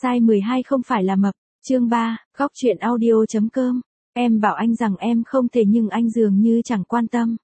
Size 12 không phải là mập. Chương 3, góc chuyện audio.com. Em bảo anh rằng em không thể nhưng anh dường như chẳng quan tâm.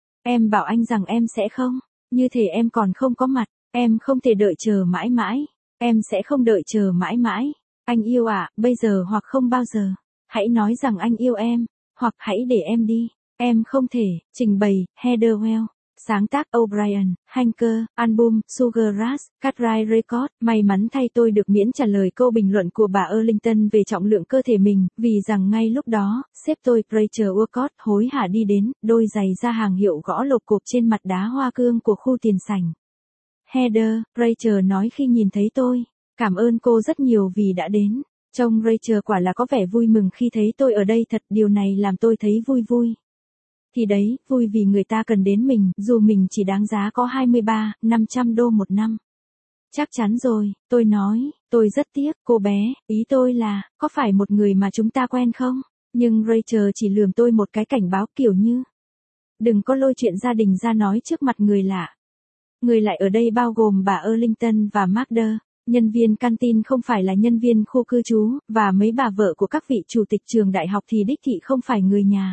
Em bảo anh rằng em sẽ không, như thể em còn không có mặt. Em không thể đợi chờ mãi mãi. Em sẽ không đợi chờ mãi mãi. Anh yêu ạ, bây giờ hoặc không bao giờ. Hãy nói rằng anh yêu em, hoặc hãy để em đi. Em không thể. Trình bày, Heather Well. Sáng tác O'Brien, Hanker, album, Sugar Rush, Cartwright Records. May mắn thay tôi được miễn trả lời câu bình luận của bà Arlington về trọng lượng cơ thể mình, vì rằng ngay lúc đó, sếp tôi, Rachel Urquhart, hối hả đi đến, đôi giày da hàng hiệu gõ lộp cộp trên mặt đá hoa cương của khu tiền sảnh. Heather, Rachel nói khi nhìn thấy tôi, cảm ơn cô rất nhiều vì đã đến. Trông Rachel quả là có vẻ vui mừng khi thấy tôi ở đây thật, điều này làm tôi thấy vui. Thì đấy, vui vì người ta cần đến mình, dù mình chỉ đáng giá có 23.500 đô một năm. Chắc chắn rồi, tôi nói, tôi rất tiếc, cô bé, ý tôi là, có phải một người mà chúng ta quen không? Nhưng Rachel chỉ lườm tôi một cái cảnh báo kiểu như, đừng có lôi chuyện gia đình ra nói trước mặt người lạ. Người lại ở đây bao gồm bà Arlington và Magda, nhân viên canteen không phải là nhân viên khu cư trú, và mấy bà vợ của các vị chủ tịch trường đại học thì đích thị không phải người nhà.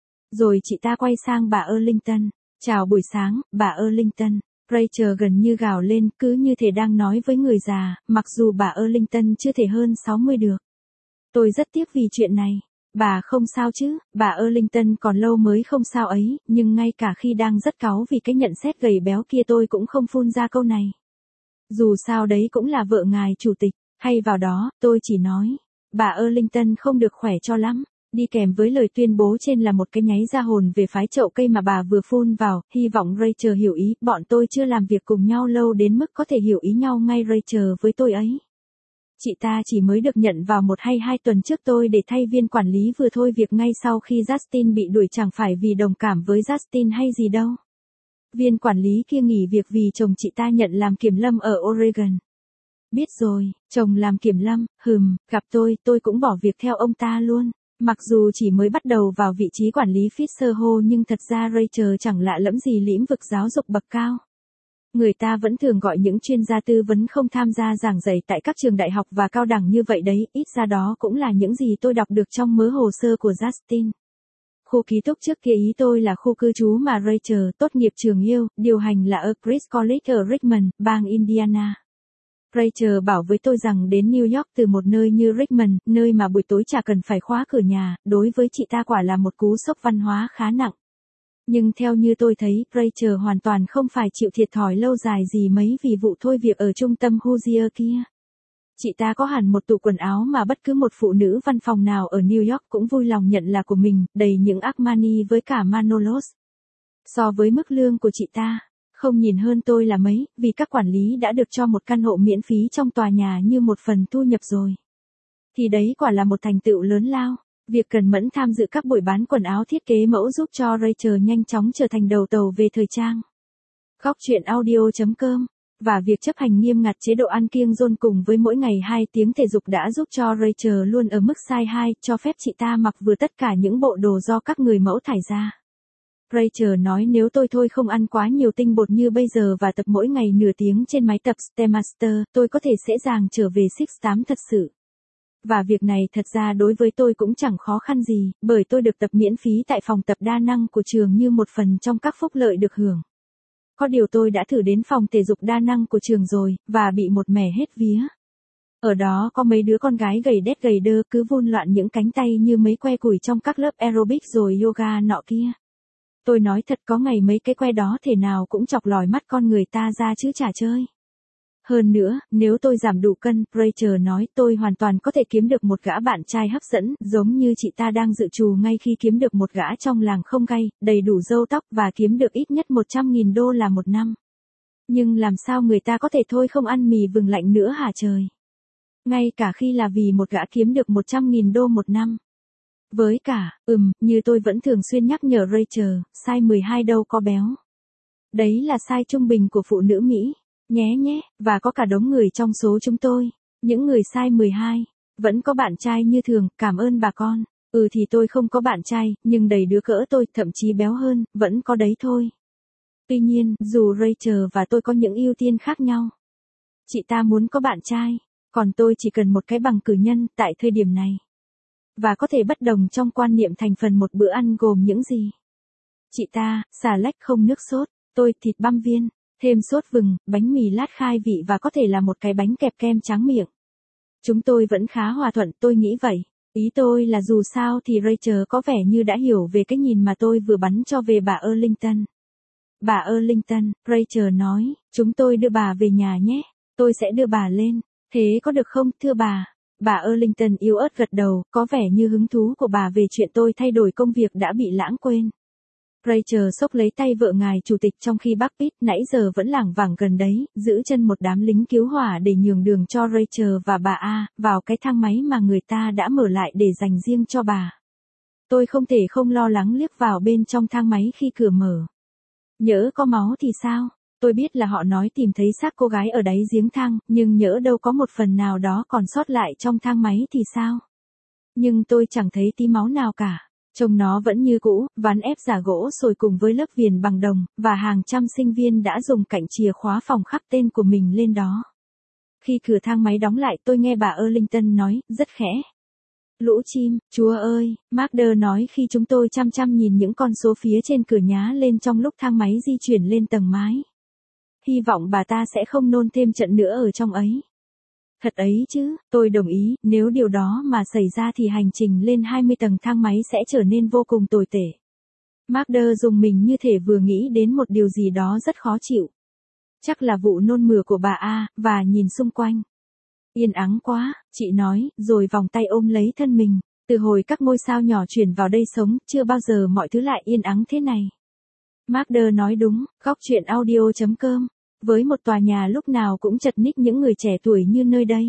Rồi chị ta quay sang bà Arlington. Chào buổi sáng, bà Arlington. Rachel gần như gào lên, cứ như thể đang nói với người già, mặc dù bà Arlington chưa thể hơn 60 được. Tôi rất tiếc vì chuyện này. Bà không sao chứ, bà Arlington còn lâu mới không sao ấy, nhưng ngay cả khi đang rất cáu vì cái nhận xét gầy béo kia tôi cũng không phun ra câu này. Dù sao đấy cũng là vợ ngài chủ tịch, hay vào đó, tôi chỉ nói, bà Arlington không được khỏe cho lắm. Đi kèm với lời tuyên bố trên là một cái nháy ra hồn về phái chậu cây mà bà vừa phun vào, hy vọng Rachel hiểu ý, bọn tôi chưa làm việc cùng nhau lâu đến mức có thể hiểu ý nhau ngay Rachel với tôi ấy. Chị ta chỉ mới được nhận vào 1 hay 2 tuần trước tôi để thay viên quản lý vừa thôi việc ngay sau khi Justin bị đuổi chẳng phải vì đồng cảm với Justin hay gì đâu. Viên quản lý kia nghỉ việc vì chồng chị ta nhận làm kiểm lâm ở Oregon. Biết rồi, chồng làm kiểm lâm, gặp tôi cũng bỏ việc theo ông ta luôn. Mặc dù chỉ mới bắt đầu vào vị trí quản lý Fisher Hall nhưng thật ra Rachel chẳng lạ lẫm gì lĩnh vực giáo dục bậc cao. Người ta vẫn thường gọi những chuyên gia tư vấn không tham gia giảng dạy tại các trường đại học và cao đẳng như vậy đấy, ít ra đó cũng là những gì tôi đọc được trong mớ hồ sơ của Justin. Khu ký túc trước kia ý tôi là khu cư trú mà Rachel tốt nghiệp trường yêu, điều hành là ở Christ College ở Richmond, bang Indiana. Rachel bảo với tôi rằng đến New York từ một nơi như Richmond, nơi mà buổi tối chả cần phải khóa cửa nhà, đối với chị ta quả là một cú sốc văn hóa khá nặng. Nhưng theo như tôi thấy, Rachel hoàn toàn không phải chịu thiệt thòi lâu dài gì mấy vì vụ thôi việc ở trung tâm Hoosier kia. Chị ta có hẳn một tủ quần áo mà bất cứ một phụ nữ văn phòng nào ở New York cũng vui lòng nhận là của mình, đầy những Armani với cả Manolos. So với mức lương của chị ta, không nhìn hơn tôi là mấy, vì các quản lý đã được cho một căn hộ miễn phí trong tòa nhà như một phần thu nhập rồi. Thì đấy quả là một thành tựu lớn lao. Việc cần mẫn tham dự các buổi bán quần áo thiết kế mẫu giúp cho Rachel nhanh chóng trở thành đầu tàu về thời trang. Góc chuyện audio.com. Và việc chấp hành nghiêm ngặt chế độ ăn kiêng dôn cùng với mỗi ngày 2 tiếng thể dục đã giúp cho Rachel luôn ở mức size 2, cho phép chị ta mặc vừa tất cả những bộ đồ do các người mẫu thải ra. Rachel nói nếu tôi thôi không ăn quá nhiều tinh bột như bây giờ và tập mỗi ngày nửa tiếng trên máy tập Stairmaster, tôi có thể dễ dàng trở về 6'8 thật sự. Và việc này thật ra đối với tôi cũng chẳng khó khăn gì, bởi tôi được tập miễn phí tại phòng tập đa năng của trường như một phần trong các phúc lợi được hưởng. Có điều tôi đã thử đến phòng thể dục đa năng của trường rồi, và bị một mẻ hết vía. Ở đó có mấy đứa con gái gầy đét gầy đơ cứ vun loạn những cánh tay như mấy que củi trong các lớp aerobic rồi yoga nọ kia. Tôi nói thật có ngày mấy cái que đó thể nào cũng chọc lòi mắt con người ta ra chứ chả chơi. Hơn nữa, nếu tôi giảm đủ cân, Rachel nói tôi hoàn toàn có thể kiếm được một gã bạn trai hấp dẫn, giống như chị ta đang dự trù ngay khi kiếm được một gã trong làng không gay, đầy đủ râu tóc và kiếm được ít nhất 100.000 đô la một năm. Nhưng làm sao người ta có thể thôi không ăn mì vừng lạnh nữa hả trời? Ngay cả khi là vì một gã kiếm được 100.000 đô một năm. Với cả, như tôi vẫn thường xuyên nhắc nhở Rachel, size 12 đâu có béo. Đấy là size trung bình của phụ nữ Mỹ. Nhé, và có cả đống người trong số chúng tôi, những người size 12, vẫn có bạn trai như thường, cảm ơn bà con. Thì tôi không có bạn trai, nhưng đầy đứa cỡ tôi, thậm chí béo hơn, vẫn có đấy thôi. Tuy nhiên, dù Rachel và tôi có những ưu tiên khác nhau, chị ta muốn có bạn trai, Còn tôi chỉ cần một cái bằng cử nhân tại thời điểm này. Và có thể bất đồng trong quan niệm thành phần một bữa ăn gồm những gì. Chị ta, xà lách không nước sốt, tôi thịt băm viên, thêm sốt vừng, bánh mì lát khai vị và có thể là một cái bánh kẹp kem tráng miệng. Chúng tôi vẫn khá hòa thuận, tôi nghĩ vậy. Ý tôi là dù sao thì Rachel có vẻ như đã hiểu về cái nhìn mà tôi vừa bắn cho về bà Arlington. Bà Arlington, Rachel nói, chúng tôi đưa bà về nhà nhé, tôi sẽ đưa bà lên, thế có được không thưa bà? Bà Arlington yếu ớt gật đầu, có vẻ như hứng thú của bà về chuyện tôi thay đổi công việc đã bị lãng quên. Rachel xốc lấy tay vợ ngài chủ tịch trong khi bác Pitt nãy giờ vẫn lảng vảng gần đấy, giữ chân một đám lính cứu hỏa để nhường đường cho Rachel và bà A, vào cái thang máy mà người ta đã mở lại để dành riêng cho bà. Tôi không thể không lo lắng liếc vào bên trong thang máy khi cửa mở. Nhỡ có máu thì sao? Tôi biết là họ nói tìm thấy xác cô gái ở đáy giếng thang, nhưng nhỡ đâu có một phần nào đó còn sót lại trong thang máy thì sao? Nhưng tôi chẳng thấy tí máu nào cả. Trông nó vẫn như cũ, ván ép giả gỗ sồi cùng với lớp viền bằng đồng, và hàng trăm sinh viên đã dùng cạnh chìa khóa phòng khắc tên của mình lên đó. Khi cửa thang máy đóng lại tôi nghe bà Arlington nói, rất khẽ. Lũ chim, chúa ơi, Marder nói khi chúng tôi chăm chăm nhìn những con số phía trên cửa nhá lên trong lúc thang máy di chuyển lên tầng mái. Hy vọng bà ta sẽ không nôn thêm trận nữa ở trong ấy. Thật ấy chứ, tôi đồng ý, nếu điều đó mà xảy ra thì hành trình lên 20 tầng thang máy sẽ trở nên vô cùng tồi tệ. Marder dùng mình như thể vừa nghĩ đến một điều gì đó rất khó chịu. Chắc là vụ nôn mửa của bà A, và nhìn xung quanh. Yên ắng quá, chị nói, rồi vòng tay ôm lấy thân mình. Từ hồi các ngôi sao nhỏ chuyển vào đây sống, chưa bao giờ mọi thứ lại yên ắng thế này. Marder nói đúng, góc truyện audio.com. Với một tòa nhà lúc nào cũng chật ních những người trẻ tuổi như nơi đây.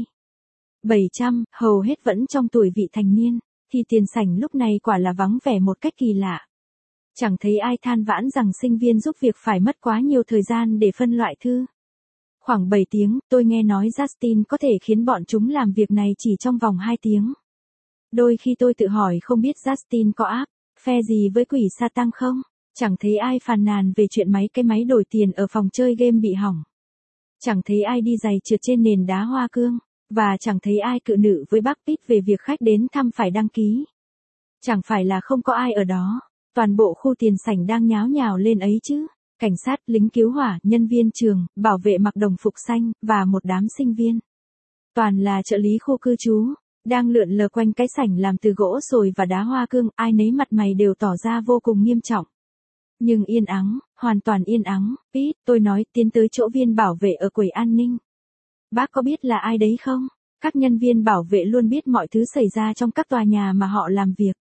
700, hầu hết vẫn trong tuổi vị thành niên, thì tiền sảnh lúc này quả là vắng vẻ một cách kỳ lạ. Chẳng thấy ai than vãn rằng sinh viên giúp việc phải mất quá nhiều thời gian để phân loại thư. Khoảng 7 tiếng, tôi nghe nói Justin có thể khiến bọn chúng làm việc này chỉ trong vòng 2 tiếng. Đôi khi tôi tự hỏi không biết Justin có áp, phe gì với quỷ Satan không? Chẳng thấy ai phàn nàn về chuyện cái máy đổi tiền ở phòng chơi game bị hỏng. Chẳng thấy ai đi giày trượt trên nền đá hoa cương. Và chẳng thấy ai cự nữ với bác Pitt về việc khách đến thăm phải đăng ký. Chẳng phải là không có ai ở đó. Toàn bộ khu tiền sảnh đang nháo nhào lên ấy chứ. Cảnh sát, lính cứu hỏa, nhân viên trường, bảo vệ mặc đồng phục xanh, và một đám sinh viên. Toàn là trợ lý khu cư trú. Đang lượn lờ quanh cái sảnh làm từ gỗ sồi và đá hoa cương, ai nấy mặt mày đều tỏ ra vô cùng nghiêm trọng. Nhưng yên ắng, hoàn toàn yên ắng. Pitt, tôi nói, tiến tới chỗ viên bảo vệ ở quầy an ninh. Bác có biết là ai đấy không? Các nhân viên bảo vệ luôn biết mọi thứ xảy ra trong các tòa nhà mà họ làm việc.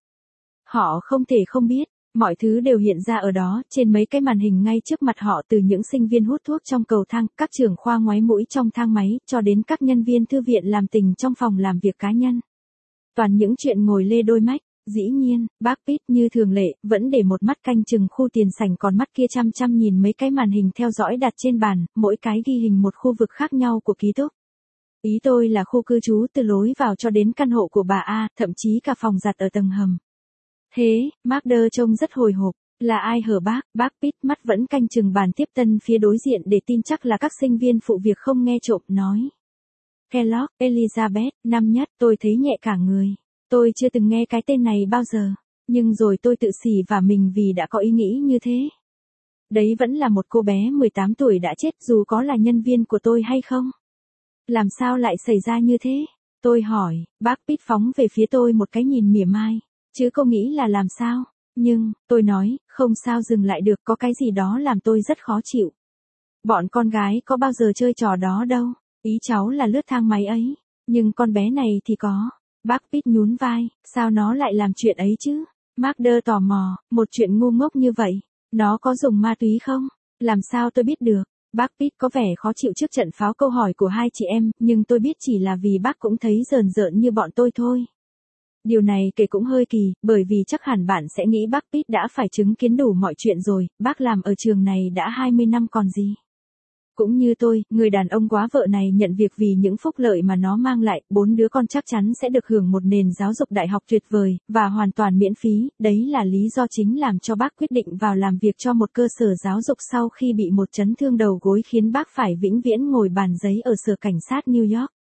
Họ không thể không biết, mọi thứ đều hiện ra ở đó, trên mấy cái màn hình ngay trước mặt họ, từ những sinh viên hút thuốc trong cầu thang, các trưởng khoa ngoáy mũi trong thang máy, cho đến các nhân viên thư viện làm tình trong phòng làm việc cá nhân. Toàn những chuyện ngồi lê đôi mách. Dĩ nhiên, bác Pitt như thường lệ, vẫn để một mắt canh chừng khu tiền sảnh, còn mắt kia chăm chăm nhìn mấy cái màn hình theo dõi đặt trên bàn, mỗi cái ghi hình một khu vực khác nhau của ký túc. Ý tôi là khu cư trú từ lối vào cho đến căn hộ của bà A, thậm chí cả phòng giặt ở tầng hầm. Thế, Marder trông rất hồi hộp. Là ai hở bác Pitt mắt vẫn canh chừng bàn tiếp tân phía đối diện để tin chắc là các sinh viên phụ việc không nghe trộm, nói. Kellogg, Elizabeth, năm nhất, tôi thấy nhẹ cả người. Tôi chưa từng nghe cái tên này bao giờ, nhưng rồi tôi tự xỉ vả mình vì đã có ý nghĩ như thế. Đấy vẫn là một cô bé 18 tuổi đã chết, dù có là nhân viên của tôi hay không. Làm sao lại xảy ra như thế? Tôi hỏi, bác Pitt phóng về phía tôi một cái nhìn mỉa mai. Chứ cô nghĩ là làm sao? Nhưng, tôi nói, không sao dừng lại được, có cái gì đó làm tôi rất khó chịu. Bọn con gái có bao giờ chơi trò đó đâu. Ý cháu là lướt thang máy ấy. Nhưng con bé này thì có. Bác Pitt nhún vai, sao nó lại làm chuyện ấy chứ? Marder tò mò, một chuyện ngu ngốc như vậy, nó có dùng ma túy không? Làm sao tôi biết được? Bác Pitt có vẻ khó chịu trước trận pháo câu hỏi của hai chị em, nhưng tôi biết chỉ là vì bác cũng thấy rờn rợn như bọn tôi thôi. Điều này kể cũng hơi kỳ, bởi vì chắc hẳn bạn sẽ nghĩ bác Pitt đã phải chứng kiến đủ mọi chuyện rồi, bác làm ở trường này đã 20 năm còn gì. Cũng như tôi, người đàn ông quá vợ này nhận việc vì những phúc lợi mà nó mang lại, 4 đứa con chắc chắn sẽ được hưởng một nền giáo dục đại học tuyệt vời, và hoàn toàn miễn phí, đấy là lý do chính làm cho bác quyết định vào làm việc cho một cơ sở giáo dục sau khi bị một chấn thương đầu gối khiến bác phải vĩnh viễn ngồi bàn giấy ở sở cảnh sát New York.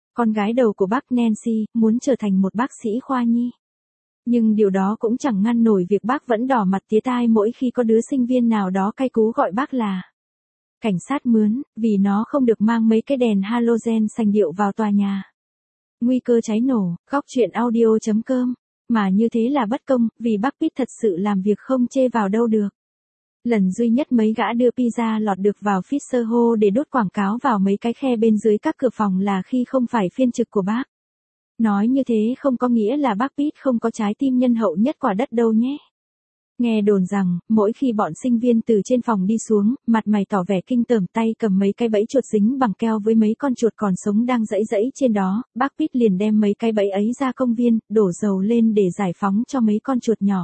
Con gái đầu của bác Nancy, muốn trở thành một bác sĩ khoa nhi. Nhưng điều đó cũng chẳng ngăn nổi việc bác vẫn đỏ mặt tía tai mỗi khi có đứa sinh viên nào đó cay cú gọi bác là cảnh sát mướn, vì nó không được mang mấy cái đèn halogen sành điệu vào tòa nhà. Nguy cơ cháy nổ, góc chuyện audio.com. Mà như thế là bất công, vì bác Pitt thật sự làm việc không chê vào đâu được. Lần duy nhất mấy gã đưa pizza lọt được vào Fisher Hall để đốt quảng cáo vào mấy cái khe bên dưới các cửa phòng là khi không phải phiên trực của bác. Nói như thế không có nghĩa là bác Pitt không có trái tim nhân hậu nhất quả đất đâu nhé. Nghe đồn rằng, mỗi khi bọn sinh viên từ trên phòng đi xuống, mặt mày tỏ vẻ kinh tởm, tay cầm mấy cái bẫy chuột dính bằng keo với mấy con chuột còn sống đang giãy giãy trên đó, bác Pitt liền đem mấy cái bẫy ấy ra công viên, đổ dầu lên để giải phóng cho mấy con chuột nhỏ.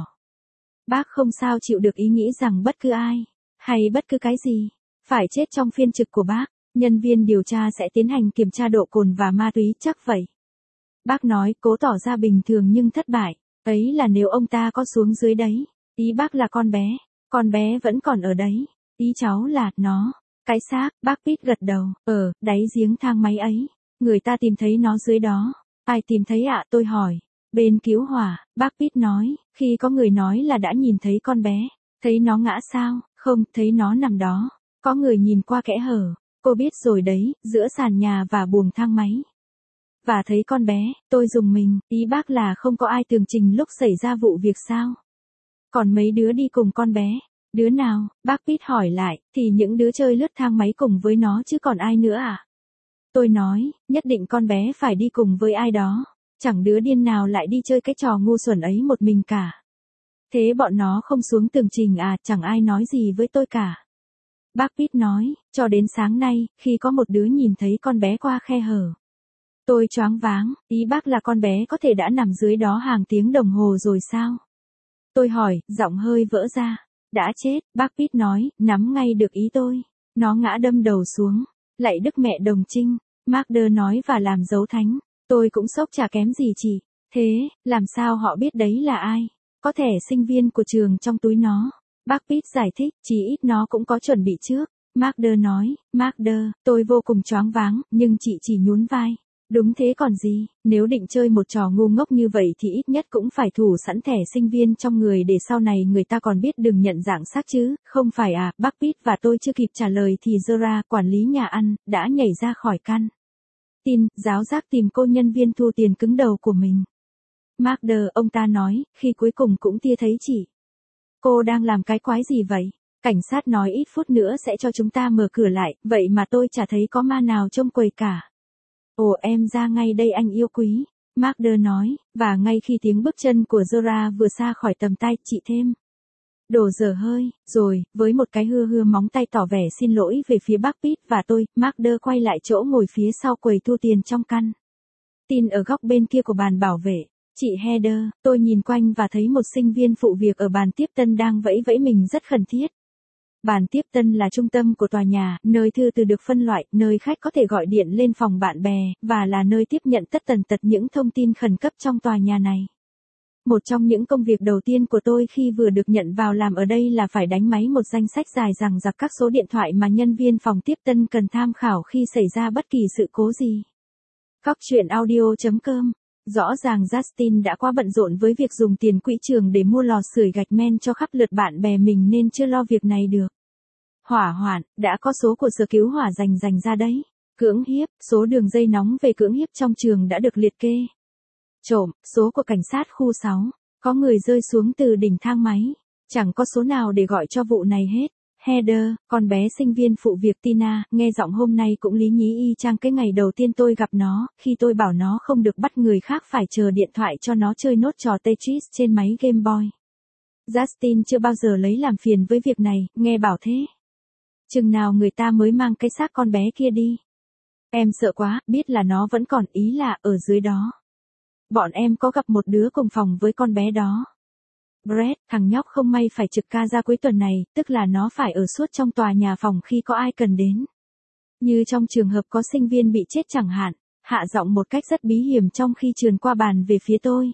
Bác không sao chịu được ý nghĩ rằng bất cứ ai, hay bất cứ cái gì, phải chết trong phiên trực của bác. Nhân viên điều tra sẽ tiến hành kiểm tra độ cồn và ma túy, chắc vậy. Bác nói, cố tỏ ra bình thường nhưng thất bại. Ấy là nếu ông ta có xuống dưới đấy. Ý bác là con bé vẫn còn ở đấy. Ý cháu là nó, cái xác. Bác Pitt gật đầu, đáy giếng thang máy ấy. Người ta tìm thấy nó dưới đó. Ai tìm thấy ạ? Tôi hỏi. Bên cứu hỏa, bác Pitt nói, khi có người nói là đã nhìn thấy con bé. Thấy nó ngã sao? Không, thấy nó nằm đó. Có người nhìn qua kẽ hở. Cô biết rồi đấy, giữa sàn nhà và buồng thang máy. Và thấy con bé, tôi rùng mình, ý bác là không có ai tường trình lúc xảy ra vụ việc sao? Còn mấy đứa đi cùng con bé? Đứa nào? Bác Pitt hỏi lại, thì những đứa chơi lướt thang máy cùng với nó chứ còn ai nữa à? Tôi nói, nhất định con bé phải đi cùng với ai đó. Chẳng đứa điên nào lại đi chơi cái trò ngu xuẩn ấy một mình cả. Thế bọn nó không xuống tường trình à? Chẳng ai nói gì với tôi cả. Bác Pitt nói, cho đến sáng nay, khi có một đứa nhìn thấy con bé qua khe hở. Tôi choáng váng, ý bác là con bé có thể đã nằm dưới đó hàng tiếng đồng hồ rồi sao? Tôi hỏi, giọng hơi vỡ ra. Đã chết, bác Pitt nói, nắm ngay được ý tôi. Nó ngã đâm đầu xuống. Lạy Đức Mẹ Đồng Trinh. Marder nói và làm dấu thánh. Tôi cũng sốc chả kém gì chị. Thế, làm sao họ biết đấy là ai? Có thẻ sinh viên của trường trong túi nó. Bác Pitt giải thích, chí ít nó cũng có chuẩn bị trước. Marder nói, tôi vô cùng choáng váng, nhưng chị chỉ nhún vai. Đúng thế còn gì, nếu định chơi một trò ngu ngốc như vậy thì ít nhất cũng phải thủ sẵn thẻ sinh viên trong người để sau này người ta còn biết đừng nhận dạng xác chứ, không phải à? Bác Pitt và tôi chưa kịp trả lời thì Zora, quản lý nhà ăn, đã nhảy ra khỏi căn tin, giáo giác tìm cô nhân viên thu tiền cứng đầu của mình. Marder, ông ta nói, khi cuối cùng cũng tia thấy chị. Cô đang làm cái quái gì vậy? Cảnh sát nói ít phút nữa sẽ cho chúng ta mở cửa lại, vậy mà tôi chả thấy có ma nào trông quầy cả. Ồ, em ra ngay đây anh yêu quý. Marder nói, và ngay khi tiếng bước chân của Zora vừa xa khỏi tầm tay, chị thêm. Đổ dở hơi, rồi, với một cái hưa móng tay tỏ vẻ xin lỗi về phía bác Pitt và tôi, Marder quay lại chỗ ngồi phía sau quầy thu tiền trong căn tin ở góc bên kia của bàn bảo vệ. Chị Heather, tôi nhìn quanh và thấy một sinh viên phụ việc ở bàn tiếp tân đang vẫy vẫy mình rất khẩn thiết. Bàn tiếp tân là trung tâm của tòa nhà, nơi thư từ được phân loại, nơi khách có thể gọi điện lên phòng bạn bè, và là nơi tiếp nhận tất tần tật những thông tin khẩn cấp trong tòa nhà này. Một trong những công việc đầu tiên của tôi khi vừa được nhận vào làm ở đây là phải đánh máy một danh sách dài dằng dặc các số điện thoại mà nhân viên phòng tiếp tân cần tham khảo khi xảy ra bất kỳ sự cố gì. Góc chuyện audio.com. Rõ ràng Justin đã quá bận rộn với việc dùng tiền quỹ trường để mua lò sưởi gạch men cho khắp lượt bạn bè mình nên chưa lo việc này được. Hỏa hoạn, đã có số của sở cứu hỏa dành ra đấy. Cưỡng hiếp, số đường dây nóng về cưỡng hiếp trong trường đã được liệt kê. Trộm, số của cảnh sát khu 6. Có người rơi xuống từ đỉnh thang máy. Chẳng có số nào để gọi cho vụ này hết. Heather, con bé sinh viên phụ việc Tina, nghe giọng hôm nay cũng lý nhí y chang cái ngày đầu tiên tôi gặp nó, khi tôi bảo nó không được bắt người khác phải chờ điện thoại cho nó chơi nốt trò Tetris trên máy Game Boy. Justin chưa bao giờ lấy làm phiền với việc này, nghe bảo thế. Chừng nào người ta mới mang cái xác con bé kia đi. Em sợ quá, biết là nó vẫn còn, ý là ở dưới đó. Bọn em có gặp một đứa cùng phòng với con bé đó. Brett, thằng nhóc không may phải trực ca ra cuối tuần này, tức là nó phải ở suốt trong tòa nhà phòng khi có ai cần đến. Như trong trường hợp có sinh viên bị chết chẳng hạn, hạ giọng một cách rất bí hiểm trong khi trườn qua bàn về phía tôi.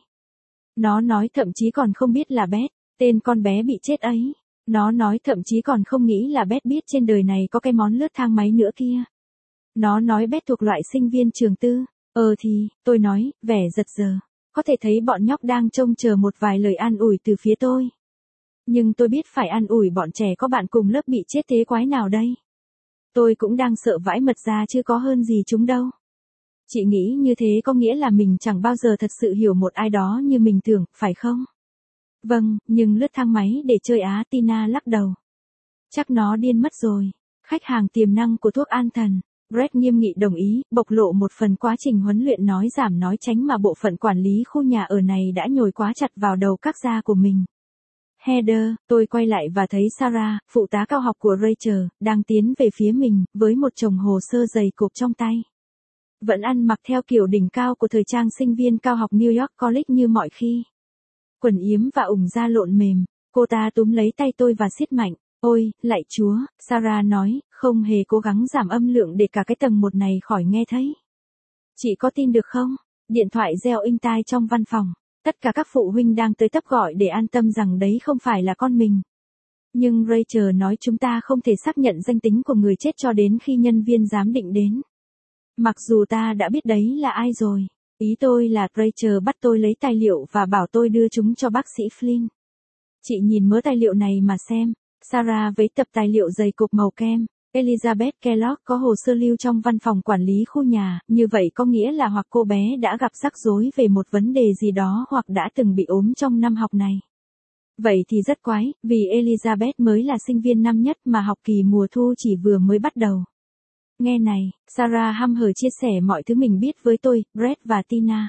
Nó nói thậm chí còn không biết là Beth, tên con bé bị chết ấy. Nó nói thậm chí còn không nghĩ là Beth biết trên đời này có cái món lướt thang máy nữa kia. Nó nói Beth thuộc loại sinh viên trường tư. Thì, tôi nói, vẻ giật giờ. Có thể thấy bọn nhóc đang trông chờ một vài lời an ủi từ phía tôi. Nhưng tôi biết phải an ủi bọn trẻ có bạn cùng lớp bị chết thế quái nào đây. Tôi cũng đang sợ vãi mật ra chứ có hơn gì chúng đâu. Chị nghĩ như thế có nghĩa là mình chẳng bao giờ thật sự hiểu một ai đó như mình tưởng, phải không? Vâng, nhưng lướt thang máy để chơi á, Tina lắc đầu. Chắc nó điên mất rồi. Khách hàng tiềm năng của thuốc an thần. Brett nghiêm nghị đồng ý, bộc lộ một phần quá trình huấn luyện nói giảm nói tránh mà bộ phận quản lý khu nhà ở này đã nhồi quá chặt vào đầu các gia của mình. Heather, tôi quay lại và thấy Sarah, phụ tá cao học của Rachel, đang tiến về phía mình, với một chồng hồ sơ dày cộp trong tay. Vẫn ăn mặc theo kiểu đỉnh cao của thời trang sinh viên cao học New York College như mọi khi. Quần yếm và ủng da lộn mềm, cô ta túm lấy tay tôi và siết mạnh. Ôi, lạy chúa, Sarah nói, không hề cố gắng giảm âm lượng để cả cái tầng một này khỏi nghe thấy. Chị có tin được không? Điện thoại reo inh tai trong văn phòng. Tất cả các phụ huynh đang tới tấp gọi để an tâm rằng đấy không phải là con mình. Nhưng Rachel nói chúng ta không thể xác nhận danh tính của người chết cho đến khi nhân viên giám định đến. Mặc dù ta đã biết đấy là ai rồi. Ý tôi là Rachel bắt tôi lấy tài liệu và bảo tôi đưa chúng cho bác sĩ Flynn. Chị nhìn mớ tài liệu này mà xem. Sarah với tập tài liệu dày cộp màu kem. Elizabeth Kellogg có hồ sơ lưu trong văn phòng quản lý khu nhà, như vậy có nghĩa là hoặc cô bé đã gặp rắc rối về một vấn đề gì đó hoặc đã từng bị ốm trong năm học này. Vậy thì rất quái, vì Elizabeth mới là sinh viên năm nhất mà học kỳ mùa thu chỉ vừa mới bắt đầu. Nghe này, Sarah hăm hở chia sẻ mọi thứ mình biết với tôi, Brett và Tina.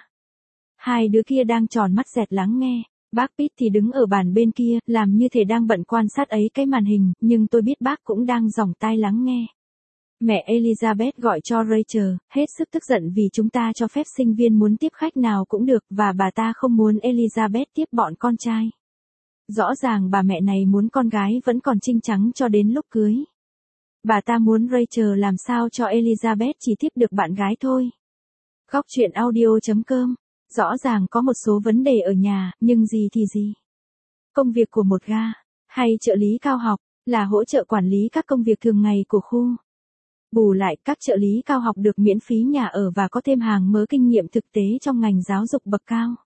Hai đứa kia đang tròn mắt dẹt lắng nghe. Bác Pitt thì đứng ở bàn bên kia, làm như thể đang bận quan sát ấy cái màn hình, nhưng tôi biết bác cũng đang dòng tai lắng nghe. Mẹ Elizabeth gọi cho Rachel, hết sức tức giận vì chúng ta cho phép sinh viên muốn tiếp khách nào cũng được và bà ta không muốn Elizabeth tiếp bọn con trai. Rõ ràng bà mẹ này muốn con gái vẫn còn trinh trắng cho đến lúc cưới. Bà ta muốn Rachel làm sao cho Elizabeth chỉ tiếp được bạn gái thôi. Góc truyện audio.com. Rõ ràng có một số vấn đề ở nhà, nhưng gì thì gì. Công việc của một ga, hay trợ lý cao học, là hỗ trợ quản lý các công việc thường ngày của khu. Bù lại, các trợ lý cao học được miễn phí nhà ở và có thêm hàng mớ kinh nghiệm thực tế trong ngành giáo dục bậc cao.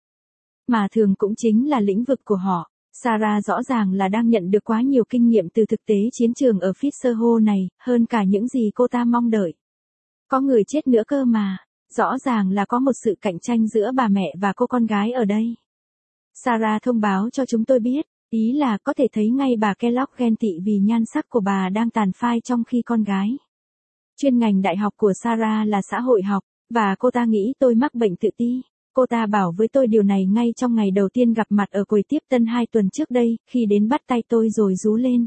Mà thường cũng chính là lĩnh vực của họ. Sarah rõ ràng là đang nhận được quá nhiều kinh nghiệm từ thực tế chiến trường ở Fisher Hall này, hơn cả những gì cô ta mong đợi. Có người chết nữa cơ mà. Rõ ràng là có một sự cạnh tranh giữa bà mẹ và cô con gái ở đây. Sarah thông báo cho chúng tôi biết, ý là có thể thấy ngay bà Kellogg ghen tị vì nhan sắc của bà đang tàn phai trong khi con gái. Chuyên ngành đại học của Sarah là xã hội học, và cô ta nghĩ tôi mắc bệnh tự ti. Cô ta bảo với tôi điều này ngay trong ngày đầu tiên gặp mặt ở quầy tiếp tân 2 tuần trước đây, khi đến bắt tay tôi rồi rú lên.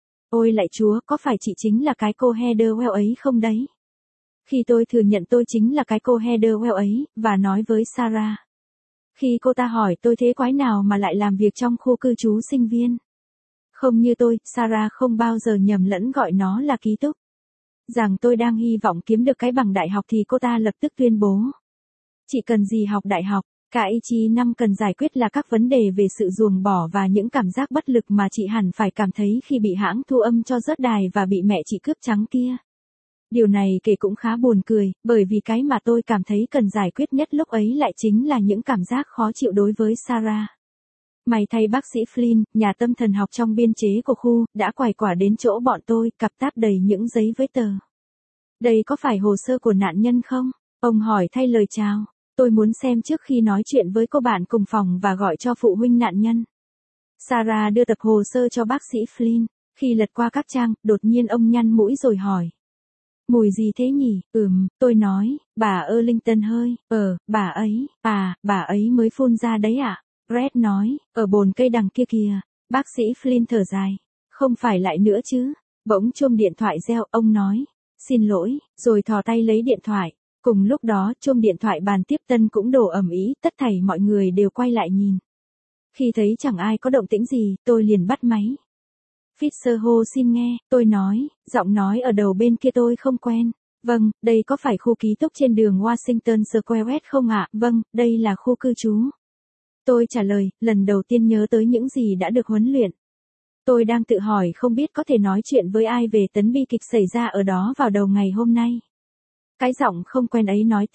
Ôi lạy chúa, có phải chị chính là cái cô Heather Well ấy không đấy? Khi tôi thừa nhận tôi chính là cái cô Heather Well ấy, và nói với Sarah. Khi cô ta hỏi tôi thế quái nào mà lại làm việc trong khu cư trú sinh viên. Không như tôi, Sarah không bao giờ nhầm lẫn gọi nó là ký túc. Rằng tôi đang hy vọng kiếm được cái bằng đại học thì cô ta lập tức tuyên bố. Chị cần gì học đại học, cả ý chí năm cần giải quyết là các vấn đề về sự ruồng bỏ và những cảm giác bất lực mà chị hẳn phải cảm thấy khi bị hãng thu âm cho rớt đài và bị mẹ chị cướp trắng kia. Điều này kể cũng khá buồn cười, bởi vì cái mà tôi cảm thấy cần giải quyết nhất lúc ấy lại chính là những cảm giác khó chịu đối với Sarah. May thay bác sĩ Flynn, nhà tâm thần học trong biên chế của khu, đã quải quả đến chỗ bọn tôi, cặp táp đầy những giấy với tờ. Đây có phải hồ sơ của nạn nhân không? Ông hỏi thay lời chào. Tôi muốn xem trước khi nói chuyện với cô bạn cùng phòng và gọi cho phụ huynh nạn nhân. Sarah đưa tập hồ sơ cho bác sĩ Flynn. Khi lật qua các trang, đột nhiên ông nhăn mũi rồi hỏi. Mùi gì thế nhỉ? Tôi nói, bà Erlington hơi, bà ấy mới phun ra đấy ạ. Brett nói, ở bồn cây đằng kia kìa. Bác sĩ Flynn thở dài. Không phải lại nữa chứ. Bỗng chuông điện thoại reo, ông nói. Xin lỗi, rồi thò tay lấy điện thoại. Cùng lúc đó, chuông điện thoại bàn tiếp tân cũng đổ ầm ĩ, tất thảy mọi người đều quay lại nhìn. Khi thấy chẳng ai có động tĩnh gì, tôi liền bắt máy. Fisher Hall xin nghe, tôi nói, giọng nói ở đầu bên kia tôi không quen. Vâng, đây có phải khu ký túc trên đường Washington Square không ạ? Vâng, đây là khu cư trú. Tôi trả lời, lần đầu tiên nhớ tới những gì đã được huấn luyện. Tôi đang tự hỏi không biết có thể nói chuyện với ai về tấn bi kịch xảy ra ở đó vào đầu ngày hôm nay. Cái giọng không quen ấy nói tiếp,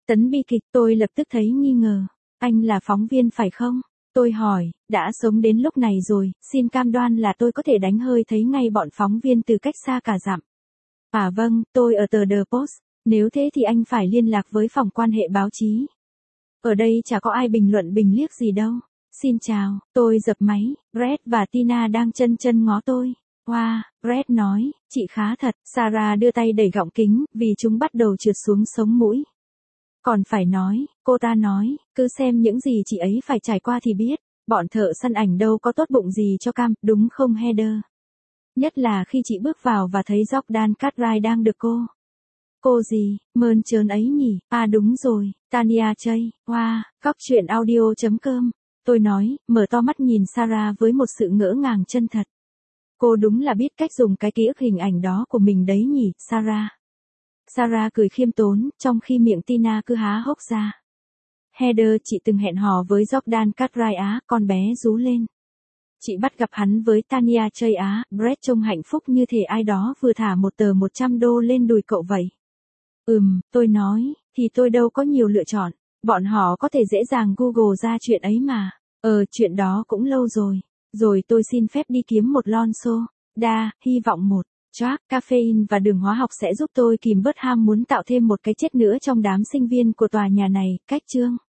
Tấn bi kịch, tôi lập tức thấy nghi ngờ. Anh là phóng viên phải không? Tôi hỏi, đã sống đến lúc này rồi, xin cam đoan là tôi có thể đánh hơi thấy ngay bọn phóng viên từ cách xa cả dặm. À vâng, tôi ở tờ The Post. Nếu thế thì anh phải liên lạc với phòng quan hệ báo chí. Ở đây chả có ai bình luận bình liếc gì đâu. Xin chào, tôi dập máy, Brett và Tina đang chân chân ngó tôi. Wow, Brett nói, chị khá thật. Sarah đưa tay đẩy gọng kính, vì chúng bắt đầu trượt xuống sống mũi. Còn phải nói, cô ta nói, cứ xem những gì chị ấy phải trải qua thì biết, bọn thợ săn ảnh đâu có tốt bụng gì cho cam, đúng không Heather? Nhất là khi chị bước vào và thấy Jordan Cartwright đang được Cô gì, mơn trớn ấy nhỉ? À đúng rồi, Tania Chey, wow, góc chuyện audio.com. Tôi nói, mở to mắt nhìn Sarah với một sự ngỡ ngàng chân thật. Cô đúng là biết cách dùng cái ký ức hình ảnh đó của mình đấy nhỉ, Sarah. Sarah cười khiêm tốn, trong khi miệng Tina cứ há hốc ra. Heather, chị từng hẹn hò với Jordan Cartwright á, con bé rú lên. Chị bắt gặp hắn với Tania Chey á, Brett trông hạnh phúc như thể ai đó vừa thả một tờ 100 đô lên đùi cậu vậy. Tôi nói, thì tôi đâu có nhiều lựa chọn, bọn họ có thể dễ dàng Google ra chuyện ấy mà. Chuyện đó cũng lâu rồi. Rồi tôi xin phép đi kiếm một lon soda, hy vọng một track caffeine và đường hóa học sẽ giúp tôi kìm bớt ham muốn tạo thêm một cái chết nữa trong đám sinh viên của tòa nhà này. Cách chương